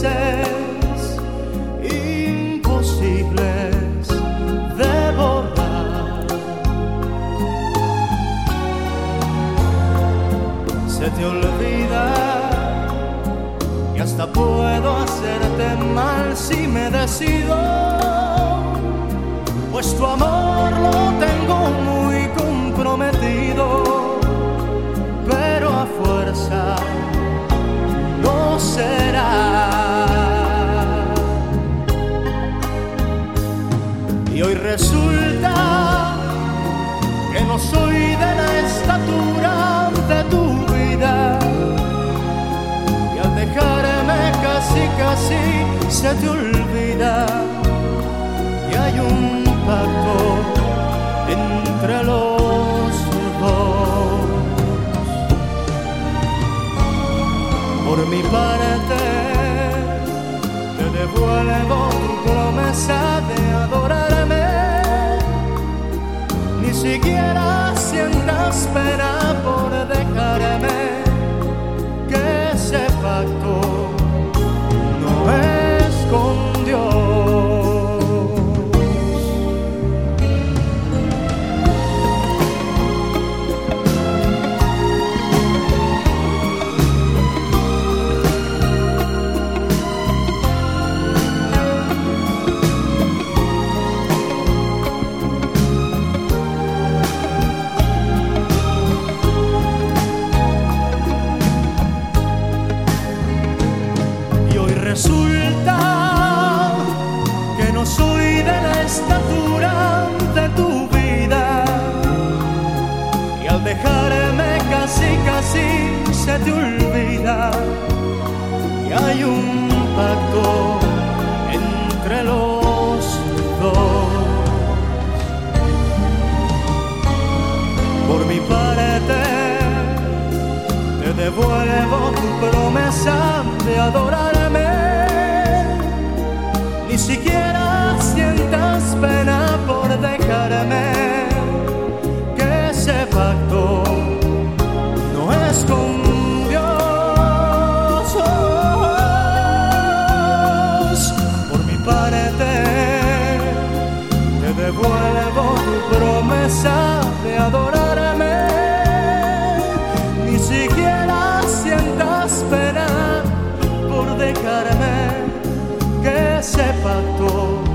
veces imposibles de borrar. Se te olvida y hasta puedo hacerte mal si me decido, pues tu amor lo tengo muy comprometido, pero a fuerza no será. Y hoy resulta que no soy de la estatura de tu vida, y al dejarme casi se te olvida que hay un pacto entre los dos. Por mi parte te devuelvo tu promesa de adorarme, ni siquiera sientas pena por dejarme, que ese pacto no es con Dios. Resulta que no soy de la estatura de tu vida, y al dejarme casi se te olvida que hay un pacto entre los dos. Por mi parte te devuelvo tu promesa de adorarme, ni siquiera sientas pena por dejarme, que ese pacto no es con Dios. Por mi parte te devuelvo tu promesa de adorarme, ni siquiera sientas pena por dejarme, que ese pacto